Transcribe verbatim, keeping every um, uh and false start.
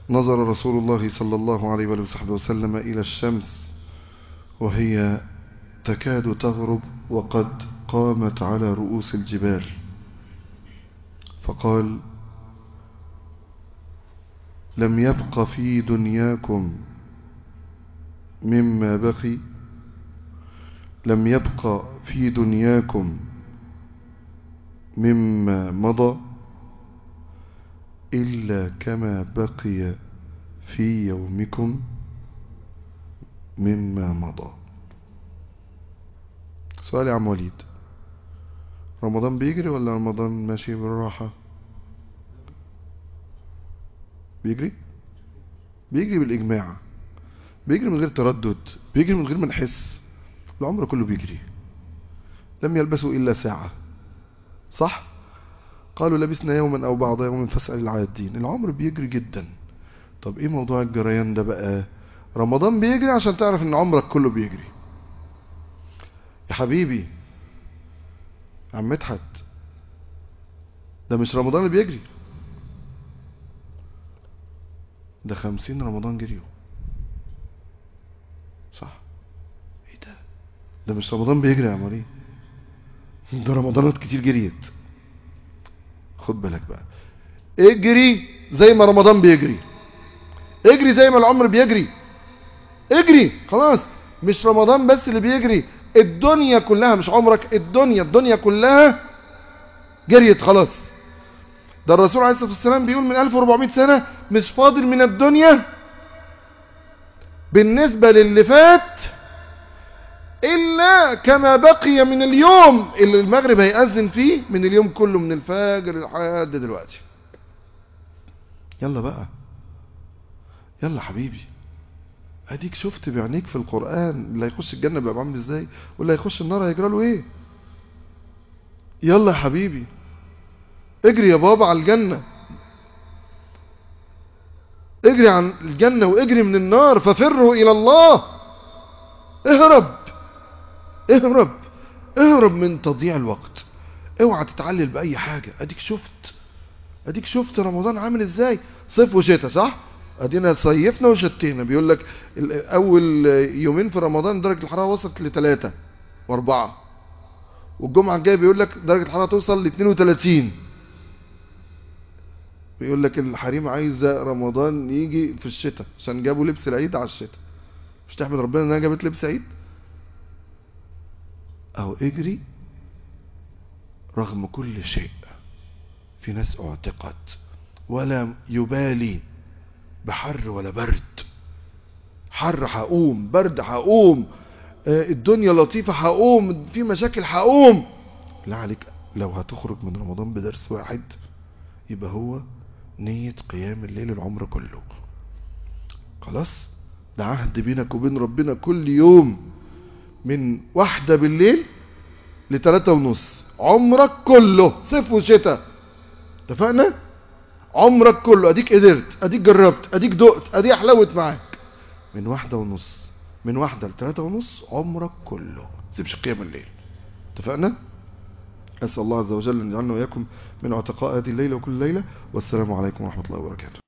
نظر رسول الله صلى الله عليه وآله وصحبه وسلم إلى الشمس وهي تكاد تغرب وقد قامت على رؤوس الجبال، فقال: لم يبق في دنياكم مما بقي لم يبق في دنياكم مما مضى إلا كما بقي في يومكم مما مضى. سؤال يا عم وليد، رمضان بيجري ولا رمضان ماشي بالراحة؟ بيجري بيجري بالإجماع، بيجري من غير تردد، بيجري من غير ما نحس. العمر كله بيجري. لم يلبسوا إلا ساعة، صح؟ قالوا لبسنا يوما أو بعض يوم فاسأل العادين. العمر بيجري جدا. طب ايه موضوع الجريان ده بقى؟ رمضان بيجري عشان تعرف ان عمرك كله بيجري يا حبيبي. عم مدحت، ده مش رمضان اللي بيجري، ده خمسين رمضان جريوا، صح؟ ايه ده؟ ده مش رمضان بيجري يا عمري، ده رمضانات كتير جريت. خد بالك بقى، اجري زي ما رمضان بيجري، اجري زي ما العمر بيجري، اجري خلاص. مش رمضان بس اللي بيجري، الدنيا كلها، مش عمرك، الدنيا الدنيا كلها جريت خلاص. ده الرسول عليه الصلاة والسلام بيقول من ألف وأربعمائة سنة مش فاضل من الدنيا بالنسبة للي فات إلا كما بقي من اليوم اللي المغرب هيأذن فيه من اليوم كله، من الفجر لحد دلوقتي. يلا بقى، يلا حبيبي، اديك شفت بعينيك في القرآن اللي هيخش الجنة بيبقى عامل ازاي واللي هيخش النار هيجرى له ايه. يلا يا حبيبي، اجري يا بابا على الجنة، اجري عن الجنة واجري من النار، ففروا الى الله. اهرب اهرب اهرب من تضييع الوقت، اوعى تتعلل بأي حاجة. اديك شفت اديك شفت رمضان عامل ازاي، صيف وشتاء، صح؟ ادينا صيفنا وشتينا. بيقول لك اول يومين في رمضان درجة الحرارة وصلت لثلاثة واربعة، والجمعة الجاية بيقول لك درجة الحرارة توصل ل اثنين وثلاثين. بيقول لك الحريم عايزة رمضان يجي في الشتاء عشان جابوا لبس العيد على الشتاء. مش تحمد ربنا انها جابت لبس عيد؟ اهو اجري رغم كل شيء. في ناس اعتقت ولا يبالي بحر ولا برد، حر هقوم، برد هقوم، الدنيا لطيفة هقوم، في مشاكل هقوم. لا عليك، لو هتخرج من رمضان بدرس واحد يبقى هو نية قيام الليل العمر كله. خلاص، ده عهد بينك وبين ربنا كل يوم من واحدة بالليل لتلاتة ونص، عمرك كله صيف وشتاء. اتفقنا؟ عمرك كله، اديك قدرت، اديك جربت، اديك دقت، اديك حلوت معاك. من واحدة ونص، من واحدة لتلاتة ونص، عمرك كله. سيبش قيام الليل. اتفقنا؟ أسأل الله عز وجل أن يجعلنا وإياكم من عتقاء هذه الليلة وكل ليلة. والسلام عليكم ورحمة الله وبركاته.